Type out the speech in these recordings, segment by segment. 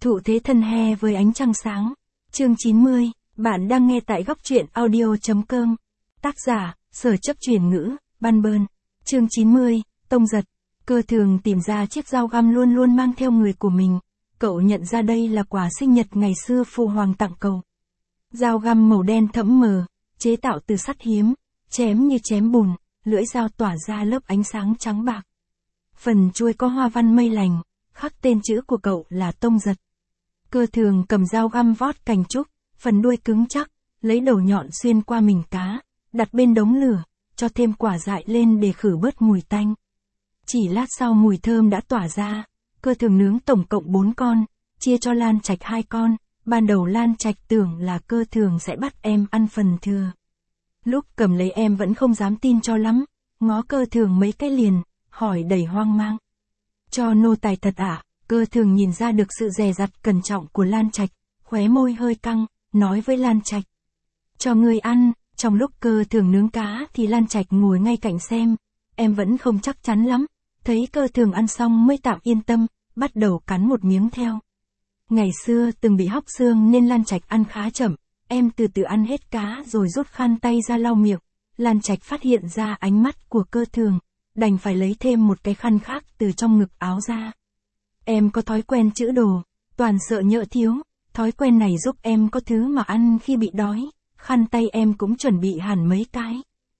Thụ thế thân he với ánh trăng sáng. Chương 90, bạn đang nghe tại góc truyện audio.com. Tác giả, Sở Chấp Chuyển Ngữ, Ban Bơn. Chương 90, Tông Giật. Cơ Thường tìm ra chiếc dao găm luôn luôn mang theo người của mình. Cậu nhận ra đây là quà sinh nhật ngày xưa Phụ Hoàng tặng cậu. Dao găm màu đen thẫm mờ, chế tạo từ sắt hiếm, chém như chém bùn, lưỡi dao tỏa ra lớp ánh sáng trắng bạc. Phần chuôi có hoa văn mây lành, khắc tên chữ của cậu là Tông Giật. Cơ Thường cầm dao găm vót cành trúc, phần đuôi cứng chắc, lấy đầu nhọn xuyên qua mình cá, đặt bên đống lửa, cho thêm quả dại lên để khử bớt mùi tanh. Chỉ lát sau mùi thơm đã tỏa ra. Cơ Thường nướng tổng cộng 4 con, chia cho Lan Trạch 2 con. Ban đầu Lan Trạch tưởng là Cơ Thường sẽ bắt em ăn phần thừa. Lúc cầm lấy em vẫn không dám tin cho lắm, ngó Cơ Thường mấy cái liền, hỏi đầy hoang mang. Cho nô tài thật ạ? Cơ Thường nhìn ra được sự dè dặt cẩn trọng của Lan Trạch, khóe môi hơi căng, nói với Lan Trạch. Cho ngươi ăn. Trong lúc Cơ Thường nướng cá thì Lan Trạch ngồi ngay cạnh xem, em vẫn không chắc chắn lắm, thấy Cơ Thường ăn xong mới tạm yên tâm, bắt đầu cắn một miếng theo. Ngày xưa từng bị hóc xương nên Lan Trạch ăn khá chậm, em từ từ ăn hết cá rồi rút khăn tay ra lau miệng. Lan Trạch phát hiện ra ánh mắt của Cơ Thường, đành phải lấy thêm một cái khăn khác từ trong ngực áo ra. Em có thói quen trữ đồ, toàn sợ nhỡ thiếu, thói quen này giúp em có thứ mà ăn khi bị đói, khăn tay em cũng chuẩn bị hẳn mấy cái.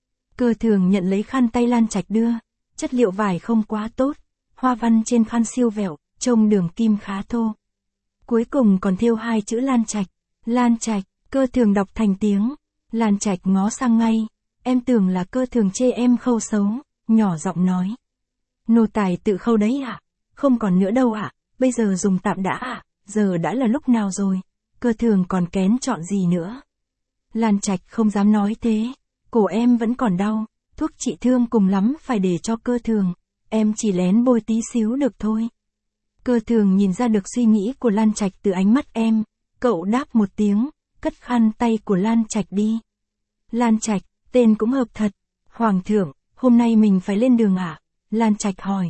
Cơ Thường nhận lấy khăn tay Lan Trạch đưa, chất liệu vải không quá tốt, hoa văn trên khăn siêu vẹo, trông đường kim khá thô. Cuối cùng còn thêu 2 chữ Lan Trạch. Lan Trạch, Cơ Thường đọc thành tiếng. Lan Trạch ngó sang ngay, em tưởng là Cơ Thường chê em khâu xấu, nhỏ giọng nói. Nô tài tự khâu đấy ạ? Không còn nữa đâu ạ, bây giờ dùng tạm đã ạ, giờ đã là lúc nào rồi, Cơ Thường còn kén chọn gì nữa. Lan Trạch không dám nói thế, cổ em vẫn còn đau, thuốc trị thương cùng lắm phải để cho Cơ Thường, em chỉ lén bôi tí xíu được thôi. Cơ Thường nhìn ra được suy nghĩ của Lan Trạch từ ánh mắt em, cậu đáp một tiếng, cất khăn tay của Lan Trạch đi. Lan Trạch, tên cũng hợp thật. Hoàng thượng, hôm nay mình phải lên đường ạ? Lan Trạch hỏi.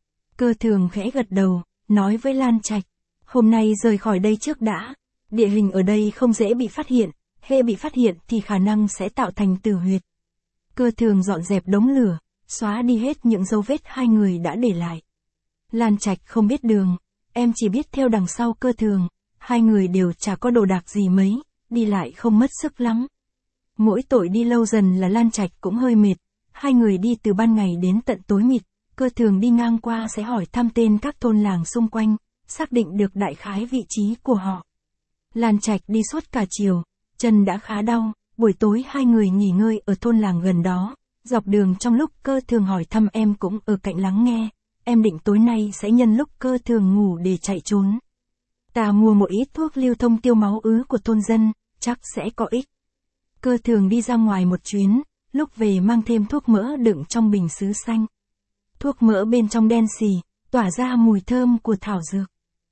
Cơ Thường khẽ gật đầu, nói với Lan Trạch, hôm nay rời khỏi đây trước đã, địa hình ở đây không dễ bị phát hiện, hễ bị phát hiện thì khả năng sẽ tạo thành tử huyệt. Cơ Thường dọn dẹp đống lửa, xóa đi hết những dấu vết hai người đã để lại. Lan Trạch không biết đường, em chỉ biết theo đằng sau Cơ Thường, hai người đều chả có đồ đạc gì mấy, đi lại không mất sức lắm. Mỗi tội đi lâu dần là Lan Trạch cũng hơi mệt, hai người đi từ ban ngày đến tận tối mịt, Cơ Thường đi ngang qua sẽ hỏi thăm tên các thôn làng xung quanh, xác định được đại khái vị trí của họ. Lan Trạch đi suốt cả chiều, chân đã khá đau, buổi tối hai người nghỉ ngơi ở thôn làng gần đó, dọc đường trong lúc Cơ Thường hỏi thăm em cũng ở cạnh lắng nghe, em định tối nay sẽ nhân lúc Cơ Thường ngủ để chạy trốn. Ta mua một ít thuốc lưu thông tiêu máu ứ của thôn dân, chắc sẽ có ích. Cơ Thường đi ra ngoài một chuyến, lúc về mang thêm thuốc mỡ đựng trong bình sứ xanh. Thuốc mỡ bên trong đen xì, tỏa ra mùi thơm của thảo dược.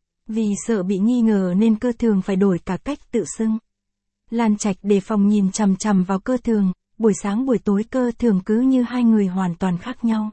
Vì sợ bị nghi ngờ nên Cơ Thường phải đổi cả cách tự xưng. Lan Trạch đề phòng nhìn chằm chằm vào Cơ Thường, buổi sáng buổi tối Cơ Thường cứ như hai người hoàn toàn khác nhau.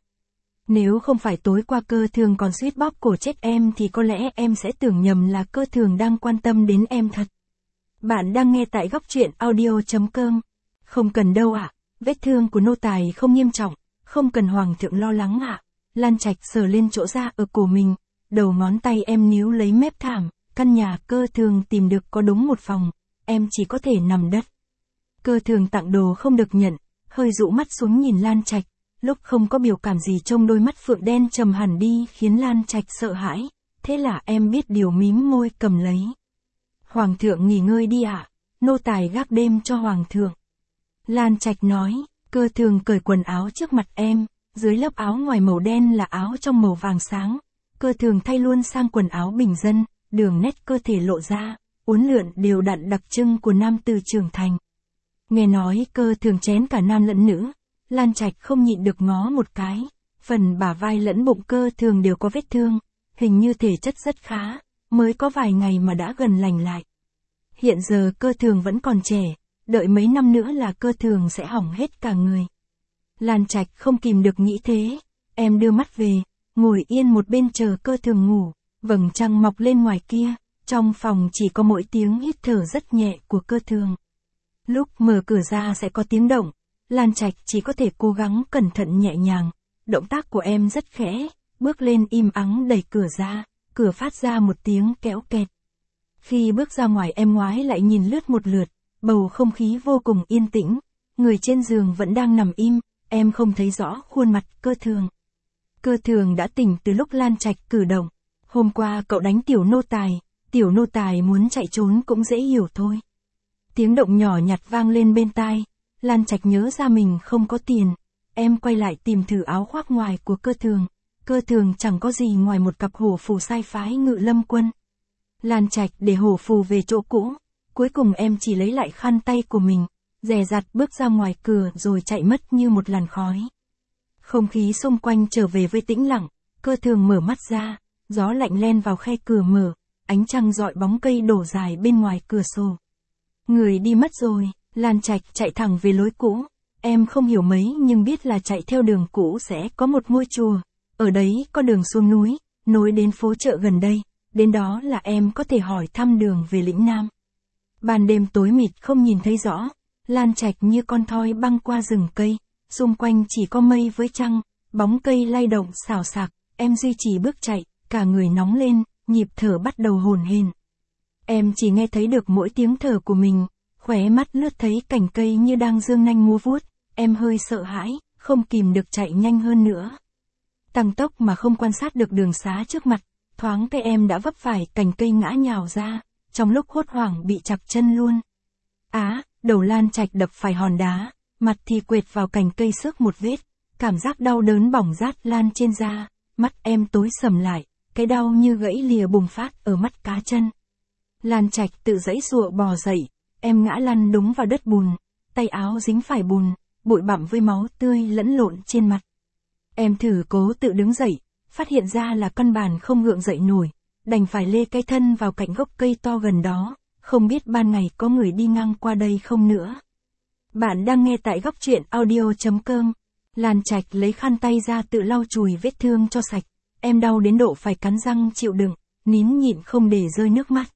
Nếu không phải tối qua Cơ Thường còn suýt bóp cổ chết em thì có lẽ em sẽ tưởng nhầm là Cơ Thường đang quan tâm đến em thật. Bạn đang nghe tại góc truyện audio.com. Không cần đâu ạ, vết thương của nô tài không nghiêm trọng, không cần hoàng thượng lo lắng ạ. Lan Trạch sờ lên chỗ da ở cổ mình, đầu ngón tay em níu lấy mép thảm, căn nhà Cơ Thường tìm được có đúng một phòng, em chỉ có thể nằm đất. Cơ Thường tặng đồ không được nhận, hơi dụ mắt xuống nhìn Lan Trạch, lúc không có biểu cảm gì trong đôi mắt phượng đen trầm hẳn đi khiến Lan Trạch sợ hãi, thế là em biết điều mím môi cầm lấy. Hoàng thượng nghỉ ngơi đi ạ, nô tài gác đêm cho hoàng thượng. Lan Trạch nói, Cơ Thường cởi quần áo trước mặt em, dưới lớp áo ngoài màu đen là áo trong màu vàng sáng. Cơ Thường thay luôn sang quần áo bình dân, đường nét cơ thể lộ ra, uốn lượn đều đặn đặc trưng của nam tử trưởng thành. Nghe nói Cơ Thường chén cả nam lẫn nữ, Lan Trạch không nhịn được ngó một cái, phần bả vai lẫn bụng Cơ Thường đều có vết thương, hình như thể chất rất khá, mới có vài ngày mà đã gần lành lại. Hiện giờ Cơ Thường vẫn còn trẻ, đợi mấy năm nữa là Cơ Thường sẽ hỏng hết cả người. Lan Trạch không kìm được nghĩ thế, em đưa mắt về, ngồi yên một bên chờ Cơ Thường ngủ, vầng trăng mọc lên ngoài kia, Trong phòng chỉ có mỗi tiếng hít thở rất nhẹ của Cơ Thường. Lúc mở cửa ra sẽ có tiếng động, Lan Trạch chỉ có thể cố gắng cẩn thận nhẹ nhàng. Động tác của em rất khẽ, bước lên im ắng đẩy cửa ra, cửa phát ra một tiếng kéo kẹt. Khi bước ra ngoài em ngoái lại nhìn lướt một lượt, bầu không khí vô cùng yên tĩnh, người trên giường vẫn đang nằm im, em không thấy rõ khuôn mặt Cơ Thường. Cơ Thường đã tỉnh từ lúc Lan Trạch cử động. Hôm qua cậu đánh tiểu nô tài muốn chạy trốn cũng dễ hiểu thôi. Tiếng động nhỏ nhặt vang lên bên tai, Lan Trạch nhớ ra mình không có tiền. Em quay lại tìm thử áo khoác ngoài của Cơ Thường. Cơ Thường chẳng có gì ngoài một cặp hổ phù sai phái Ngự Lâm Quân. Lan Trạch để hổ phù về chỗ cũ, cuối cùng em chỉ lấy lại khăn tay của mình, dè dặt bước ra ngoài cửa rồi chạy mất như một làn khói. Không khí xung quanh trở về với tĩnh lặng, Cơ Thường mở mắt ra, gió lạnh len vào khe cửa mở, ánh trăng rọi bóng cây đổ dài bên ngoài cửa sổ. Người đi mất rồi, Lan Trạch chạy thẳng về lối cũ, em không hiểu mấy nhưng biết là chạy theo đường cũ sẽ có một ngôi chùa, ở đấy có đường xuống núi, nối đến phố chợ gần đây, đến đó là em có thể hỏi thăm đường về lĩnh Nam. Ban đêm tối mịt không nhìn thấy rõ, Lan Trạch như con thoi băng qua rừng cây, xung quanh chỉ có mây với trăng, bóng cây lay động xào xạc, em duy trì bước chạy, cả người nóng lên, nhịp thở bắt đầu hổn hển. Em chỉ nghe thấy được mỗi tiếng thở của mình, khóe mắt lướt thấy cành cây như đang giương nanh múa vuốt, em hơi sợ hãi, không kìm được chạy nhanh hơn nữa. Tăng tốc mà không quan sát được đường xá trước mặt, thoáng cái em đã vấp phải cành cây ngã nhào ra, trong lúc hốt hoảng bị chặt chân luôn. Đầu Lan Trạch đập phải hòn đá, mặt thì quệt vào cành cây xước một vết, cảm giác đau đớn bỏng rát lan trên da, mắt em tối sầm lại, cái đau như gãy lìa bùng phát ở mắt cá chân. Lan Trạch tự giãy giụa bò dậy, em ngã lăn đúng vào đất bùn, tay áo dính phải bùn, bụi bặm với máu tươi lẫn lộn trên mặt. Em thử cố tự đứng dậy, phát hiện ra là căn bản không gượng dậy nổi, đành phải lê cái thân vào cạnh gốc cây to gần đó, không biết ban ngày có người đi ngang qua đây không nữa. Bạn đang nghe tại góc truyện audio.com. Lan Trạch lấy khăn tay ra tự lau chùi vết thương cho sạch, em đau đến độ phải cắn răng chịu đựng, nín nhịn không để rơi nước mắt.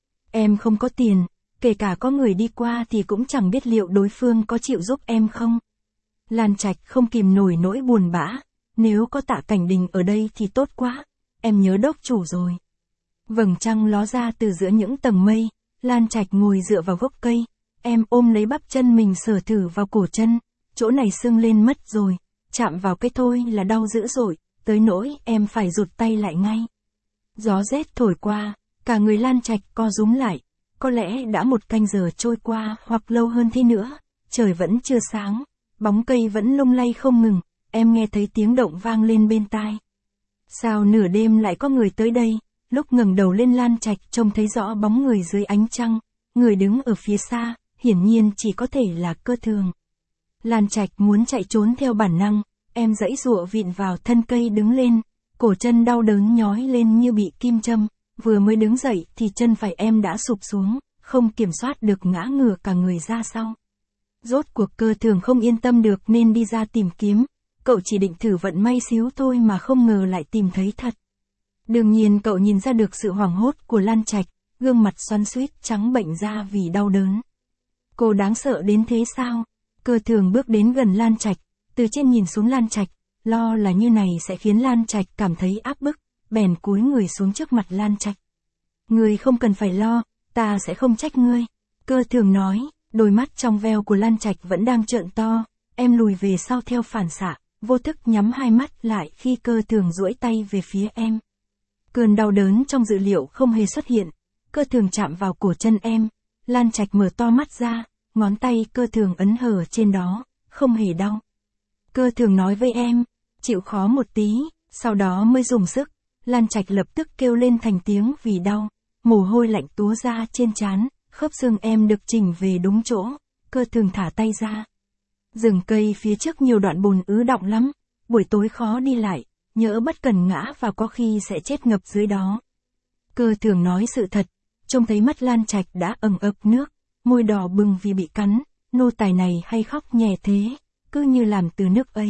Em không có tiền, kể cả có người đi qua thì cũng chẳng biết liệu đối phương có chịu giúp em không. Lan Trạch không kìm nổi nỗi buồn bã, nếu có Tạ Cảnh Đình ở đây thì tốt quá, em nhớ đốc chủ rồi. Vầng trăng ló ra từ giữa những tầng mây, Lan Trạch ngồi dựa vào gốc cây, em ôm lấy bắp chân mình sờ thử vào cổ chân, chỗ này sưng lên mất rồi, chạm vào cái thôi là đau dữ dội, tới nỗi em phải rụt tay lại ngay. Gió rét thổi qua, cả người Lan Trạch co rúm lại, có lẽ đã một canh giờ trôi qua hoặc lâu hơn thế nữa, trời vẫn chưa sáng, bóng cây vẫn lung lay không ngừng, em nghe thấy tiếng động vang lên bên tai. Sao nửa đêm lại có người tới đây? Lúc ngẩng đầu lên Lan Trạch trông thấy rõ bóng người dưới ánh trăng, người đứng ở phía xa, hiển nhiên chỉ có thể là Cơ Thường. Lan Trạch muốn chạy trốn theo bản năng, em giãy giụa vịn vào thân cây đứng lên, cổ chân đau đớn nhói lên như bị kim châm, vừa mới đứng dậy thì chân phải em đã sụp xuống, không kiểm soát được ngã ngửa cả người ra sau. Rốt cuộc Cơ Thường không yên tâm được nên đi ra tìm kiếm, cậu chỉ định thử vận may xíu thôi mà không ngờ lại tìm thấy thật. Đương nhiên cậu nhìn ra được sự hoảng hốt của Lan Trạch, gương mặt xoắn xuýt trắng bệnh ra vì đau đớn. Cô đáng sợ đến thế sao? Cơ Thường bước đến gần Lan Trạch, từ trên nhìn xuống Lan Trạch, lo là như này sẽ khiến Lan Trạch cảm thấy áp bức, bèn cúi người xuống trước mặt Lan Trạch. Ngươi không cần phải lo, ta sẽ không trách ngươi. Cơ Thường nói, đôi mắt trong veo của Lan Trạch vẫn đang trợn to, em lùi về sau theo phản xạ, vô thức nhắm hai mắt lại khi Cơ Thường duỗi tay về phía em. Cơn đau đớn trong dự liệu không hề xuất hiện, Cơ Thường chạm vào cổ chân em, Lan Trạch mở to mắt ra, ngón tay Cơ Thường ấn hở trên đó, không hề đau. Cơ Thường nói với em, chịu khó một tí, sau đó mới dùng sức, Lan Trạch lập tức kêu lên thành tiếng vì đau, mồ hôi lạnh túa ra trên trán, khớp xương em được chỉnh về đúng chỗ, Cơ Thường thả tay ra. Rừng cây phía trước nhiều đoạn bùn ứ đọng lắm, buổi tối khó đi lại, nhỡ bất cần ngã và có khi sẽ chết ngập dưới đó. Cơ Thường nói sự thật, trông thấy mắt Lan Trạch đã ẩn ực nước, môi đỏ bừng vì bị cắn, nô tài này hay khóc nhè thế, cứ như làm từ nước ấy.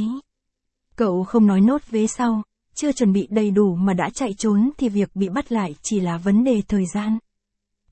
Cậu không nói nốt vế sau, chưa chuẩn bị đầy đủ mà đã chạy trốn thì việc bị bắt lại chỉ là vấn đề thời gian.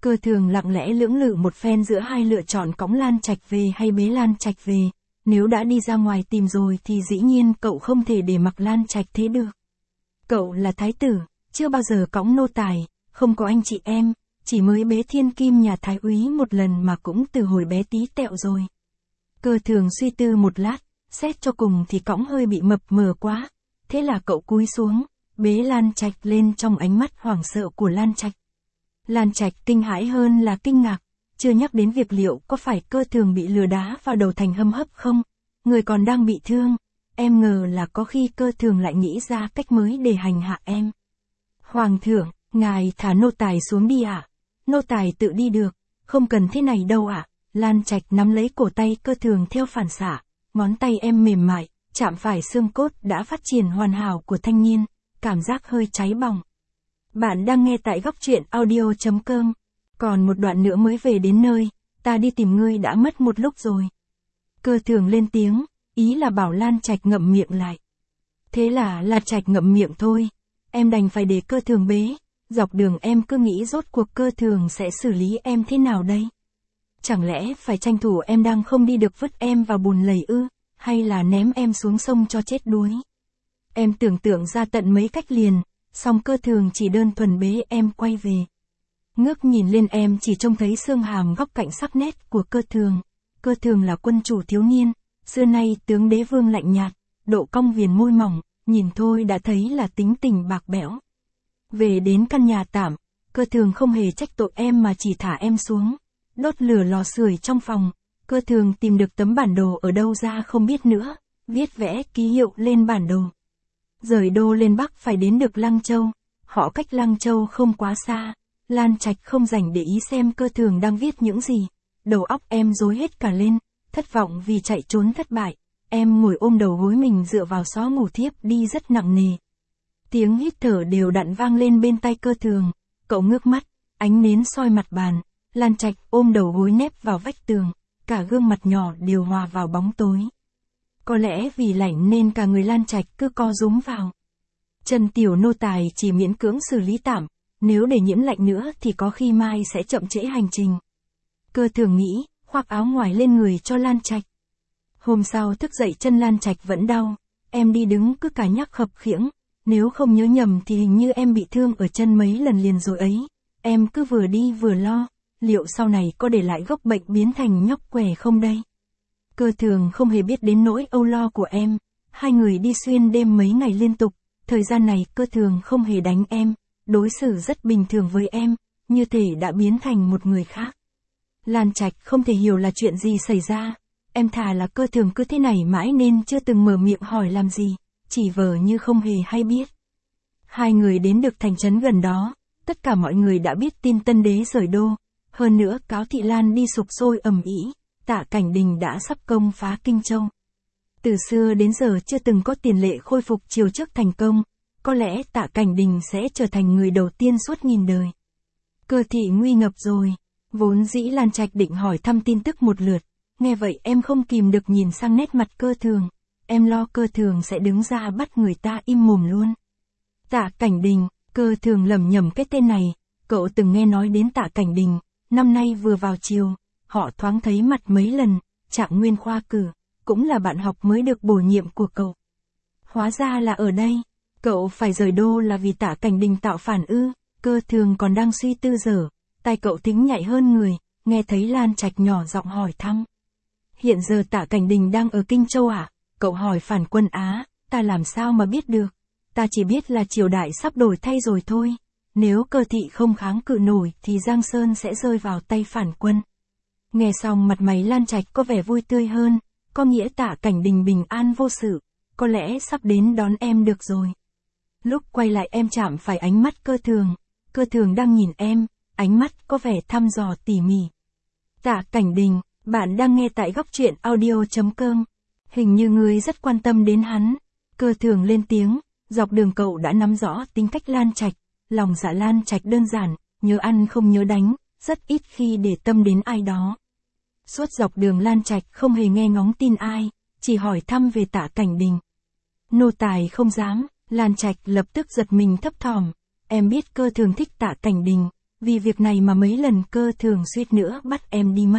Cơ Thường lặng lẽ lưỡng lự một phen giữa hai lựa chọn cõng Lan Trạch về hay bế Lan Trạch về. Nếu đã đi ra ngoài tìm rồi thì dĩ nhiên cậu không thể để mặc Lan Trạch thế được. Cậu là thái tử, chưa bao giờ cõng nô tài, không có anh chị em, chỉ mới bế thiên kim nhà thái úy một lần mà cũng từ hồi bé tí tẹo rồi. Cơ Thường suy tư một lát, xét cho cùng thì cõng hơi bị mập mờ quá. Thế là cậu cúi xuống, bế Lan Trạch lên trong ánh mắt hoảng sợ của Lan Trạch. Lan Trạch kinh hãi hơn là kinh ngạc, chưa nhắc đến việc liệu có phải Cơ Thường bị lừa đá vào đầu thành hâm hấp không, người còn đang bị thương, em ngờ là có khi Cơ Thường lại nghĩ ra cách mới để hành hạ em. Hoàng thượng, ngài thả nô tài xuống đi ạ. Nô tài tự đi được, không cần thế này đâu ạ. Lan Trạch nắm lấy cổ tay Cơ Thường theo phản xạ, ngón tay em mềm mại, chạm phải xương cốt đã phát triển hoàn hảo của thanh niên, cảm giác hơi cháy bỏng. Bạn đang nghe tại góc truyện audio.com. Còn một đoạn nữa mới về đến nơi, ta đi tìm ngươi đã mất một lúc rồi. Cơ Thường lên tiếng, ý là bảo Lan Trạch ngậm miệng lại. Thế là Lan Trạch ngậm miệng thôi, em đành phải để Cơ Thường bế. Dọc đường em cứ nghĩ rốt cuộc Cơ Thường sẽ xử lý em thế nào đây? Chẳng lẽ phải tranh thủ em đang không đi được vứt em vào bùn lầy ư, hay là ném em xuống sông cho chết đuối? Em tưởng tượng ra tận mấy cách liền, song Cơ Thường chỉ đơn thuần bế em quay về. Ngước nhìn lên em chỉ trông thấy xương hàm góc cạnh sắc nét của Cơ Thường. Cơ Thường là quân chủ thiếu niên, xưa nay tướng đế vương lạnh nhạt, độ cong viền môi mỏng, nhìn thôi đã thấy là tính tình bạc bẽo. Về đến căn nhà tạm, Cơ Thường không hề trách tội em mà chỉ thả em xuống, đốt lửa lò sưởi trong phòng. Cơ Thường tìm được tấm bản đồ ở đâu ra không biết nữa, viết vẽ ký hiệu lên bản đồ. Rời đô lên Bắc phải đến được Lăng Châu, họ cách Lăng Châu không quá xa. Lan Trạch không rảnh để ý xem Cơ Thường đang viết những gì, đầu óc em rối hết cả lên, thất vọng vì chạy trốn thất bại, em ngồi ôm đầu gối mình dựa vào xó ngủ thiếp đi rất nặng nề. Tiếng hít thở đều đặn vang lên bên tai Cơ Thường, cậu ngước mắt, ánh nến soi mặt bàn, Lan Trạch ôm đầu gối nép vào vách tường, cả gương mặt nhỏ đều hòa vào bóng tối. Có lẽ vì lạnh nên cả người Lan Trạch cứ co rúm vào. Chân tiểu nô tài chỉ miễn cưỡng xử lý tạm, nếu để nhiễm lạnh nữa thì có khi mai sẽ chậm trễ hành trình. Cơ Thường nghĩ, khoác áo ngoài lên người cho Lan Trạch. Hôm sau thức dậy chân Lan Trạch vẫn đau, em đi đứng cứ cả nhắc khập khiễng, nếu không nhớ nhầm thì hình như em bị thương ở chân mấy lần liền rồi ấy, em cứ vừa đi vừa lo, liệu sau này có để lại gốc bệnh biến thành nhóc què không đây? Cơ Thường không hề biết đến nỗi âu lo của em, hai người đi xuyên đêm mấy ngày liên tục, thời gian này Cơ Thường không hề đánh em, đối xử rất bình thường với em, như thể đã biến thành một người khác. Lan Trạch không thể hiểu là chuyện gì xảy ra, em thà là Cơ Thường cứ thế này mãi nên chưa từng mở miệng hỏi làm gì, chỉ vờ như không hề hay biết. Hai người đến được thành trấn gần đó, tất cả mọi người đã biết tin Tân Đế rời đô, hơn nữa cáo thị lan đi sục sôi ầm ĩ, Tạ Cảnh Đình đã sắp công phá Kinh Châu. Từ xưa đến giờ chưa từng có tiền lệ khôi phục triều trước thành công, có lẽ Tạ Cảnh Đình sẽ trở thành người đầu tiên suốt nghìn đời. Cơ thị nguy ngập rồi, vốn dĩ Lan Trạch định hỏi thăm tin tức một lượt, nghe vậy em không kìm được nhìn sang nét mặt Cơ Thường, em lo Cơ Thường sẽ đứng ra bắt người ta im mồm luôn. Tạ Cảnh Đình, Cơ Thường lẩm nhẩm cái tên này, cậu từng nghe nói đến Tạ Cảnh Đình, năm nay vừa vào triều, họ thoáng thấy mặt mấy lần, Trạng Nguyên khoa cử, cũng là bạn học mới được bổ nhiệm của cậu. Hóa ra là ở đây, cậu phải rời đô là vì Tạ Cảnh Đình tạo phản ư? Cơ Thường còn đang suy tư dở, tai cậu thính nhạy hơn người, nghe thấy Lan Trạch nhỏ giọng hỏi thăm. Hiện giờ Tạ Cảnh Đình đang ở Kinh Châu à? Cậu hỏi phản quân Á, ta làm sao mà biết được? Ta chỉ biết là triều đại sắp đổi thay rồi thôi. Nếu Cơ thị không kháng cự nổi thì Giang Sơn sẽ rơi vào tay phản quân. Nghe xong mặt mày Lan Trạch có vẻ vui tươi hơn, có nghĩa Tạ Cảnh Đình bình an vô sự, có lẽ sắp đến đón em được rồi. Lúc quay lại em chạm phải ánh mắt Cơ Thường. Cơ Thường đang nhìn em, ánh mắt có vẻ thăm dò tỉ mỉ. Tạ Cảnh Đình, bạn đang nghe tại góc truyện audio.com. Hình như ngươi rất quan tâm đến hắn. Cơ Thường lên tiếng, dọc đường cậu đã nắm rõ tính cách Lan Trạch, lòng dạ Lan Trạch đơn giản, nhớ ăn không nhớ đánh, rất ít khi để tâm đến ai đó. Suốt dọc đường Lan Trạch không hề nghe ngóng tin ai, chỉ hỏi thăm về Tạ Cảnh Đình. Nô tài không dám, Lan Trạch lập tức giật mình thấp thỏm, em biết Cơ Thường thích Tạ Cảnh Đình, vì việc này mà mấy lần Cơ Thường suýt nữa bắt em đi mất.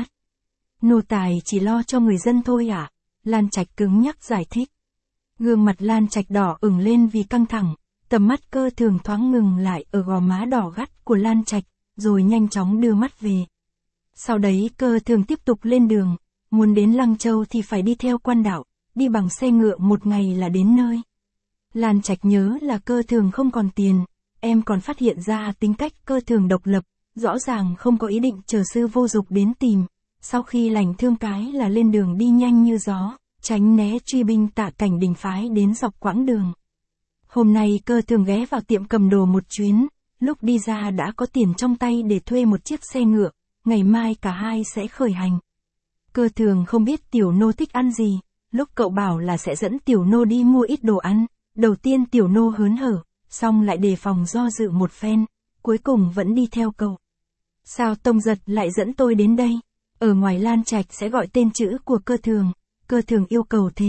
Nô tài chỉ lo cho người dân thôi à? Lan Trạch cứng nhắc giải thích. Gương mặt Lan Trạch đỏ ửng lên vì căng thẳng, tầm mắt Cơ Thường thoáng ngừng lại ở gò má đỏ gắt của Lan Trạch, rồi nhanh chóng đưa mắt về. Sau đấy Cơ Thường tiếp tục lên đường, muốn đến Lăng Châu thì phải đi theo quan đạo, đi bằng xe ngựa một ngày là đến nơi. Lan Trạch nhớ là Cơ Thường không còn tiền, em còn phát hiện ra tính cách Cơ Thường độc lập, rõ ràng không có ý định chờ Sư Vô Dục đến tìm. Sau khi lành thương cái là lên đường đi nhanh như gió, tránh né truy binh Tạ Cảnh Đình phái đến dọc quãng đường. Hôm nay Cơ Thường ghé vào tiệm cầm đồ một chuyến, lúc đi ra đã có tiền trong tay để thuê một chiếc xe ngựa, ngày mai cả hai sẽ khởi hành. Cơ Thường không biết tiểu nô thích ăn gì, lúc cậu bảo là sẽ dẫn tiểu nô đi mua ít đồ ăn, đầu tiên tiểu nô hớn hở, xong lại đề phòng do dự một phen, cuối cùng vẫn đi theo cậu. Sao Tông Giật lại dẫn tôi đến đây? Ở ngoài Lan Trạch sẽ gọi tên chữ của Cơ Thường, Cơ Thường yêu cầu thế.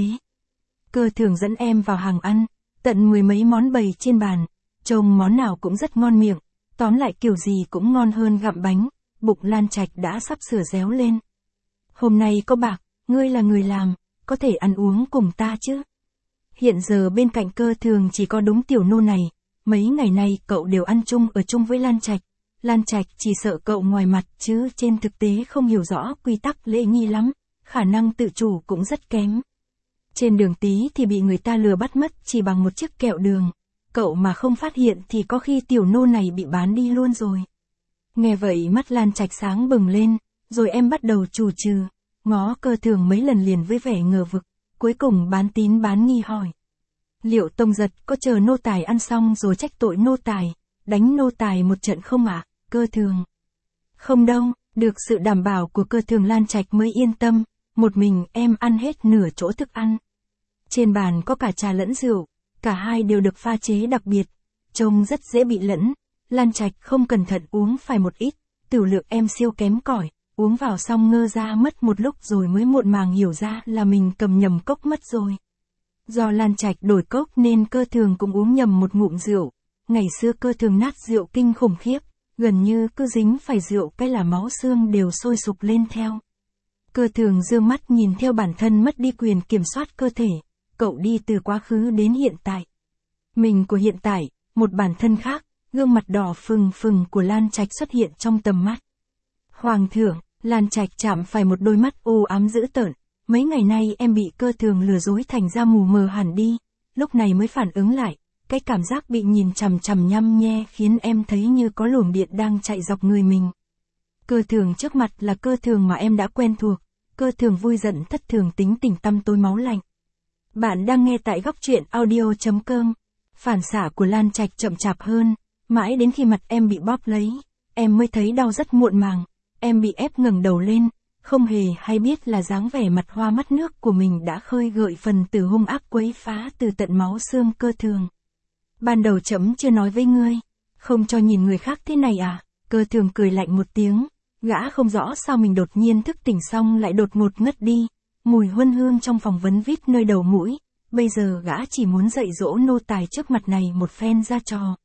Cơ Thường dẫn em vào hàng ăn, tận 10 mấy món bày trên bàn, trông món nào cũng rất ngon miệng, tóm lại kiểu gì cũng ngon hơn gặm bánh, bụng Lan Trạch đã sắp sửa réo lên. Hôm nay có bạc, ngươi là người làm, có thể ăn uống cùng ta chứ? Hiện giờ bên cạnh Cơ Thường chỉ có đúng tiểu nô này, mấy ngày nay cậu đều ăn chung ở chung với Lan Trạch. Lan Trạch chỉ sợ cậu ngoài mặt chứ trên thực tế không hiểu rõ quy tắc lễ nghi lắm, khả năng tự chủ cũng rất kém. Trên đường tí thì bị người ta lừa bắt mất chỉ bằng một chiếc kẹo đường, cậu mà không phát hiện thì có khi tiểu nô này bị bán đi luôn rồi. Nghe vậy mắt Lan Trạch sáng bừng lên, rồi em bắt đầu chù chừ, ngó Cơ Thường mấy lần liền với vẻ ngờ vực, cuối cùng bán tín bán nghi hỏi. Liệu Tông Giật có chờ nô tài ăn xong rồi trách tội nô tài, đánh nô tài một trận không ạ, Cơ Thường? Không đâu, được sự đảm bảo của Cơ Thường Lan Trạch mới yên tâm, một mình em ăn hết nửa chỗ thức ăn. Trên bàn có cả trà lẫn rượu, cả hai đều được pha chế đặc biệt, trông rất dễ bị lẫn. Lan Trạch không cẩn thận uống phải một ít, tửu lượng em siêu kém cỏi, uống vào xong ngơ ra mất một lúc rồi mới muộn màng hiểu ra là mình cầm nhầm cốc mất rồi. Do Lan Trạch đổi cốc nên Cơ Thường cũng uống nhầm một ngụm rượu. Ngày xưa Cơ Thường nát rượu kinh khủng khiếp, gần như cứ dính phải rượu cái là máu xương đều sôi sục lên theo. Cơ Thường dương mắt nhìn theo bản thân mất đi quyền kiểm soát cơ thể, cậu đi từ quá khứ đến hiện tại. Mình của hiện tại, một bản thân khác, gương mặt đỏ phừng phừng của Lan Trạch xuất hiện trong tầm mắt. Hoàng thượng, Lan Trạch chạm phải một đôi mắt u ám dữ tợn, mấy ngày nay em bị Cơ Thường lừa dối thành ra mù mờ hẳn đi, lúc này mới phản ứng lại, cái cảm giác bị nhìn chằm chằm nhăm nhe khiến em thấy như có luồng điện đang chạy dọc người mình. Cơ Thường trước mặt là Cơ Thường mà em đã quen thuộc, Cơ Thường vui giận thất thường tính tình tăm tối máu lạnh. Bạn đang nghe tại góc truyện audio.com. Phản xạ của Lan Trạch chậm chạp hơn, mãi đến khi mặt em bị bóp lấy, em mới thấy đau rất muộn màng, em bị ép ngẩng đầu lên, không hề hay biết là dáng vẻ mặt hoa mắt nước của mình đã khơi gợi phần tử hung ác quấy phá từ tận máu xương Cơ Thường. Ban đầu chấm chưa nói với ngươi, không cho nhìn người khác thế này à? Cơ Thường cười lạnh một tiếng, gã không rõ sao mình đột nhiên thức tỉnh xong lại đột ngột ngất đi, mùi huân hương trong phòng vấn vít nơi đầu mũi, bây giờ gã chỉ muốn dạy dỗ nô tài trước mặt này một phen ra trò.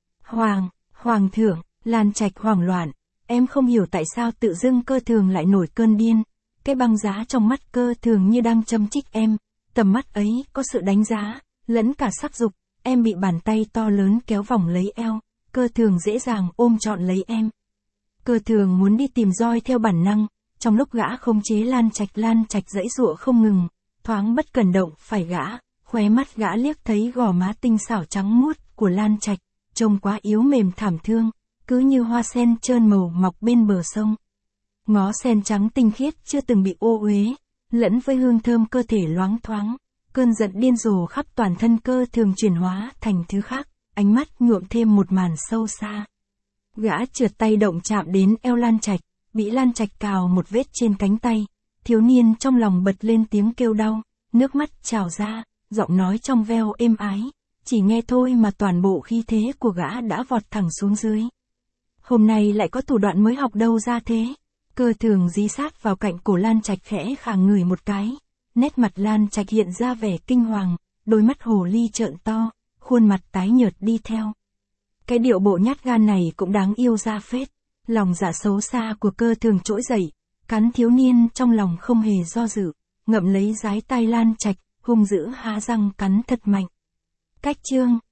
Hoàng thượng, Lan Trạch hoảng loạn, em không hiểu tại sao tự dưng Cơ Thường lại nổi cơn điên, cái băng giá trong mắt Cơ Thường như đang châm chích em, tầm mắt ấy có sự đánh giá, lẫn cả sắc dục. Em bị bàn tay to lớn kéo vòng lấy eo, Cơ Thường dễ dàng ôm trọn lấy em. Cơ Thường muốn đi tìm roi theo bản năng, trong lúc gã không chế Lan Trạch giãy giụa không ngừng, thoáng bất cẩn động phải gã, khóe mắt gã liếc thấy gò má tinh xảo trắng muốt của Lan Trạch, trông quá yếu mềm thảm thương, cứ như hoa sen trơn màu mọc bên bờ sông. Ngó sen trắng tinh khiết chưa từng bị ô uế, lẫn với hương thơm cơ thể loáng thoáng. Cơn giận điên rồ khắp toàn thân Cơ Thường chuyển hóa thành thứ khác, ánh mắt nhuộm thêm một màn sâu xa. Gã trượt tay động chạm đến eo Lan Trạch, bị Lan Trạch cào một vết trên cánh tay, thiếu niên trong lòng bật lên tiếng kêu đau, nước mắt trào ra, giọng nói trong veo êm ái, chỉ nghe thôi mà toàn bộ khí thế của gã đã vọt thẳng xuống dưới. Hôm nay lại có thủ đoạn mới học đâu ra thế? Cơ Thường dí sát vào cạnh cổ Lan Trạch khẽ khàng ngửi một cái. Nét mặt Lan Trạch hiện ra vẻ kinh hoàng, đôi mắt hồ ly trợn to, khuôn mặt tái nhợt đi theo. Cái điệu bộ nhát gan này cũng đáng yêu ra phết. Lòng dạ xấu xa của Cơ thường trỗi dậy, cắn thiếu niên trong lòng không hề do dự, ngậm lấy dái tai Lan Trạch, hung dữ há răng cắn thật mạnh. Cách chương